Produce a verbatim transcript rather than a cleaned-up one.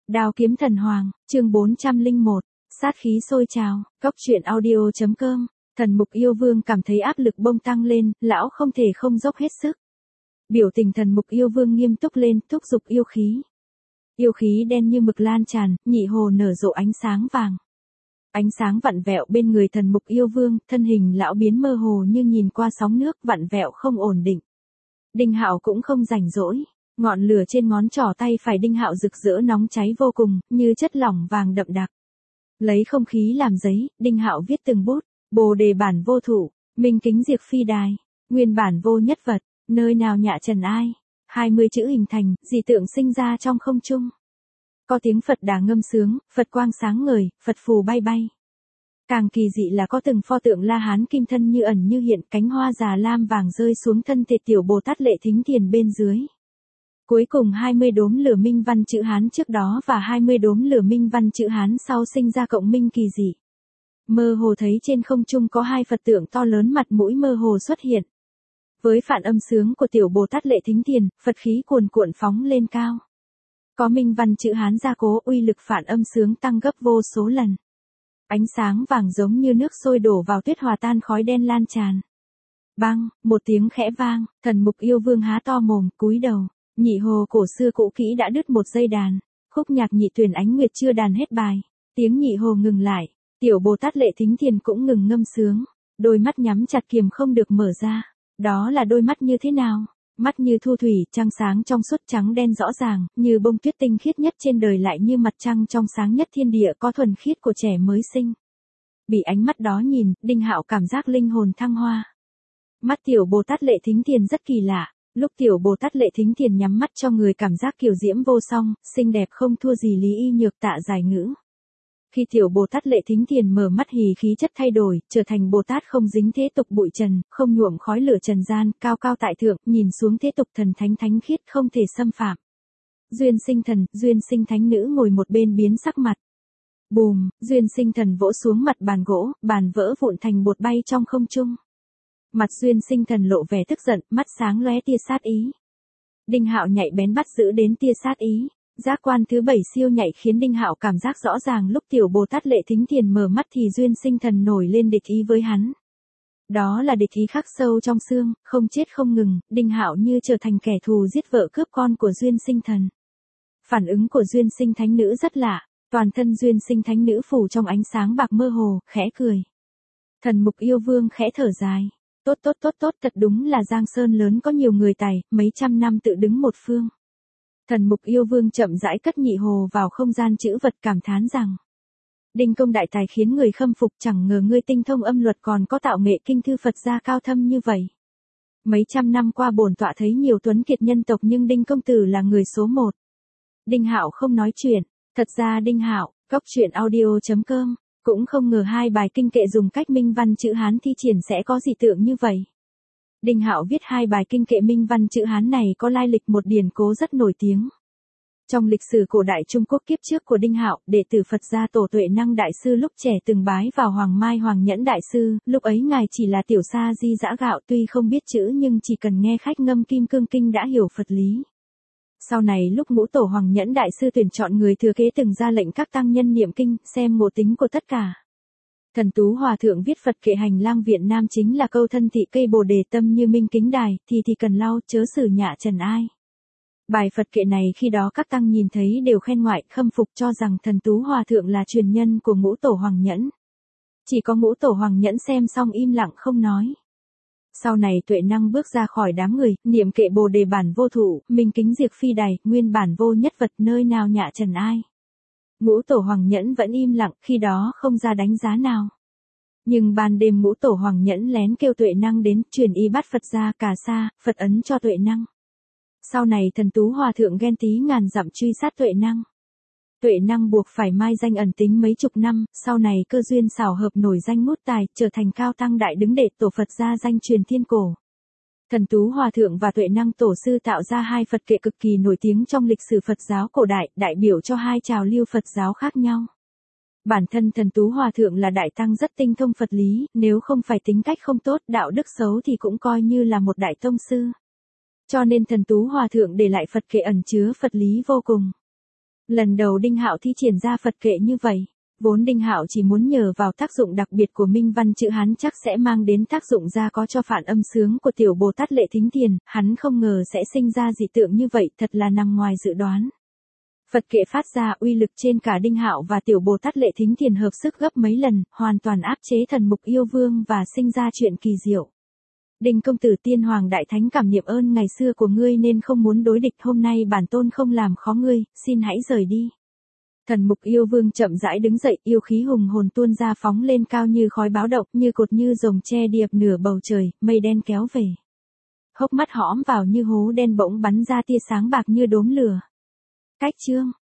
Đao kiếm thần hoàng, chương bốn trăm lẻ một, sát khí sôi trào, cốc truyện audio.com, thần mục yêu vương cảm thấy áp lực bông tăng lên, lão không thể không dốc hết sức. Biểu tình thần mục yêu vương nghiêm túc lên, thúc giục yêu khí. Yêu khí đen như mực lan tràn, nhị hồ nở rộ ánh sáng vàng. Ánh sáng vặn vẹo bên người thần mục yêu vương, thân hình lão biến mơ hồ như nhìn qua sóng nước vặn vẹo không ổn định. Đinh Hạo cũng không rảnh rỗi. Ngọn lửa trên ngón trỏ tay phải Đinh Hạo rực rỡ nóng cháy vô cùng, như chất lỏng vàng đậm đặc. Lấy không khí làm giấy, Đinh Hạo viết từng bút, Bồ đề bản vô thủ, minh kính diệt phi đài, nguyên bản vô nhất vật, nơi nào nhạ trần ai. hai mươi chữ hình thành, dị tượng sinh ra trong không trung. Có tiếng Phật đà ngâm sướng, Phật quang sáng ngời, Phật phù bay bay. Càng kỳ dị là có từng pho tượng La Hán kim thân như ẩn như hiện, cánh hoa già lam vàng rơi xuống thân thể tiểu Bồ Tát Lệ Thính Thiền bên dưới. Cuối cùng hai mươi đốm lửa minh văn chữ Hán trước đó và hai mươi đốm lửa minh văn chữ Hán sau sinh ra cộng minh kỳ dị. Mơ hồ thấy trên không trung có hai Phật tượng to lớn mặt mũi mơ hồ xuất hiện. Với phản âm sướng của tiểu Bồ Tát Lệ Thính Thiền, Phật khí cuồn cuộn phóng lên cao. Có minh văn chữ Hán gia cố, uy lực phản âm sướng tăng gấp vô số lần. Ánh sáng vàng giống như nước sôi đổ vào tuyết hòa tan khói đen lan tràn. Bang, một tiếng khẽ vang, thần mục yêu vương há to mồm, cúi đầu. Nhị hồ cổ xưa cũ kỹ đã đứt một dây đàn, khúc nhạc nhị tuyển ánh nguyệt chưa đàn hết bài, tiếng nhị hồ ngừng lại, tiểu Bồ Tát Lệ Thính Thiền cũng ngừng ngâm sướng, đôi mắt nhắm chặt kiềm không được mở ra, đó là đôi mắt như thế nào? Mắt như thu thủy, trăng sáng trong suốt trắng đen rõ ràng, như bông tuyết tinh khiết nhất trên đời lại như mặt trăng trong sáng nhất thiên địa có thuần khiết của trẻ mới sinh. Bị ánh mắt đó nhìn, Đinh Hạo cảm giác linh hồn thăng hoa. Mắt tiểu Bồ Tát Lệ Thính Thiền rất kỳ lạ. Lúc tiểu Bồ Tát Lệ Thính Thiền nhắm mắt cho người cảm giác kiều diễm vô song, xinh đẹp không thua gì Lý Y Nhược Tạ giải ngữ. Khi tiểu Bồ Tát Lệ Thính Thiền mở mắt hì khí chất thay đổi, trở thành Bồ Tát không dính thế tục bụi trần, không nhuộm khói lửa trần gian, cao cao tại thượng, nhìn xuống thế tục thần thánh thánh khiết không thể xâm phạm. Duyên sinh thần, duyên sinh thánh nữ ngồi một bên biến sắc mặt. Bùm, duyên sinh thần vỗ xuống mặt bàn gỗ, bàn vỡ vụn thành bột bay trong không trung. Mặt duyên sinh thần lộ vẻ tức giận, mắt sáng lóe tia sát ý. Đinh Hạo nhạy bén bắt giữ đến tia sát ý. Giác quan thứ bảy siêu nhạy khiến Đinh Hạo cảm giác rõ ràng lúc tiểu Bồ Tát Lệ Thính Thiền mở mắt thì duyên sinh thần nổi lên địch ý với hắn. Đó là địch ý khắc sâu trong xương, không chết không ngừng, Đinh Hạo như trở thành kẻ thù giết vợ cướp con của duyên sinh thần. Phản ứng của duyên sinh thánh nữ rất lạ, toàn thân duyên sinh thánh nữ phủ trong ánh sáng bạc mơ hồ, khẽ cười. Thần mục yêu vương khẽ thở dài. Tốt tốt tốt tốt, thật đúng là Giang Sơn lớn có nhiều người tài, mấy trăm năm tự đứng một phương. Thần mục yêu vương chậm rãi cất nhị hồ vào không gian chữ vật cảm thán rằng. Đinh công đại tài khiến người khâm phục, chẳng ngờ ngươi tinh thông âm luật còn có tạo nghệ kinh thư Phật gia cao thâm như vậy. Mấy trăm năm qua bổn tọa thấy nhiều tuấn kiệt nhân tộc nhưng Đinh công tử là người số một. Đinh Hạo không nói chuyện, thật ra Đinh Hạo, cốc truyện audio.com. Cũng không ngờ hai bài kinh kệ dùng cách minh văn chữ Hán thi triển sẽ có dị tượng như vậy. Đinh Hạo viết hai bài kinh kệ minh văn chữ Hán này có lai lịch một điển cố rất nổi tiếng. Trong lịch sử cổ đại Trung Quốc kiếp trước của Đinh Hạo, đệ tử Phật gia Tổ Tuệ Năng Đại Sư lúc trẻ từng bái vào Hoàng Mai Hoàng Nhẫn Đại Sư, lúc ấy ngài chỉ là tiểu sa di dã gạo tuy không biết chữ nhưng chỉ cần nghe khách ngâm Kim Cương Kinh đã hiểu Phật lý. Sau này lúc ngũ tổ Hoàng Nhẫn Đại Sư tuyển chọn người thừa kế từng ra lệnh các tăng nhân niệm kinh, xem ngộ tính của tất cả. Thần Tú Hòa Thượng viết Phật kệ hành lang Viện Nam chính là câu thân thị cây bồ đề tâm như minh kính đài, thì thì cần lau chớ xử nhạ trần ai. Bài Phật kệ này khi đó các tăng nhìn thấy đều khen ngoại khâm phục cho rằng Thần Tú Hòa Thượng là truyền nhân của ngũ tổ Hoàng Nhẫn. Chỉ có ngũ tổ Hoàng Nhẫn xem xong im lặng không nói. Sau này Tuệ Năng bước ra khỏi đám người, niệm kệ bồ đề bản vô thụ, minh kính diệt phi đài, nguyên bản vô nhất vật nơi nào nhạ trần ai. Ngũ tổ Hoàng Nhẫn vẫn im lặng, khi đó không ra đánh giá nào. Nhưng ban đêm ngũ tổ Hoàng Nhẫn lén kêu Tuệ Năng đến, truyền y bát Phật ra cà sa, Phật ấn cho Tuệ Năng. Sau này Thần Tú Hòa Thượng ghen tí ngàn dặm truy sát Tuệ Năng. Tuệ Năng buộc phải mai danh ẩn tính mấy chục năm, sau này cơ duyên xảo hợp nổi danh ngút tài, trở thành cao tăng đại đứng đệ tổ Phật gia danh truyền thiên cổ. Thần Tú Hòa Thượng và Tuệ Năng Tổ sư tạo ra hai Phật kệ cực kỳ nổi tiếng trong lịch sử Phật giáo cổ đại, đại biểu cho hai trào lưu Phật giáo khác nhau. Bản thân Thần Tú Hòa Thượng là đại tăng rất tinh thông Phật lý, nếu không phải tính cách không tốt, đạo đức xấu thì cũng coi như là một đại tông sư. Cho nên Thần Tú Hòa Thượng để lại Phật kệ ẩn chứa Phật lý vô cùng. Lần đầu Đinh Hạo thi triển ra Phật kệ như vậy, vốn Đinh Hạo chỉ muốn nhờ vào tác dụng đặc biệt của minh văn chữ Hán chắc sẽ mang đến tác dụng ra có cho phản âm sướng của tiểu Bồ Tát Lệ Thính Thiền, hắn không ngờ sẽ sinh ra dị tượng như vậy, thật là nằm ngoài dự đoán. Phật kệ phát ra uy lực trên cả Đinh Hạo và tiểu Bồ Tát Lệ Thính Thiền hợp sức gấp mấy lần, hoàn toàn áp chế thần mục yêu vương và sinh ra chuyện kỳ diệu. Đinh công tử, tiên hoàng đại thánh cảm niệm ơn ngày xưa của ngươi nên không muốn đối địch, hôm nay bản tôn không làm khó ngươi, xin hãy rời đi. Thần mục yêu vương chậm rãi đứng dậy, yêu khí hùng hồn tuôn ra phóng lên cao như khói báo động, như cột như rồng che điệp nửa bầu trời, mây đen kéo về. Hốc mắt hõm vào như hố đen bỗng bắn ra tia sáng bạc như đốm lửa. Cách chương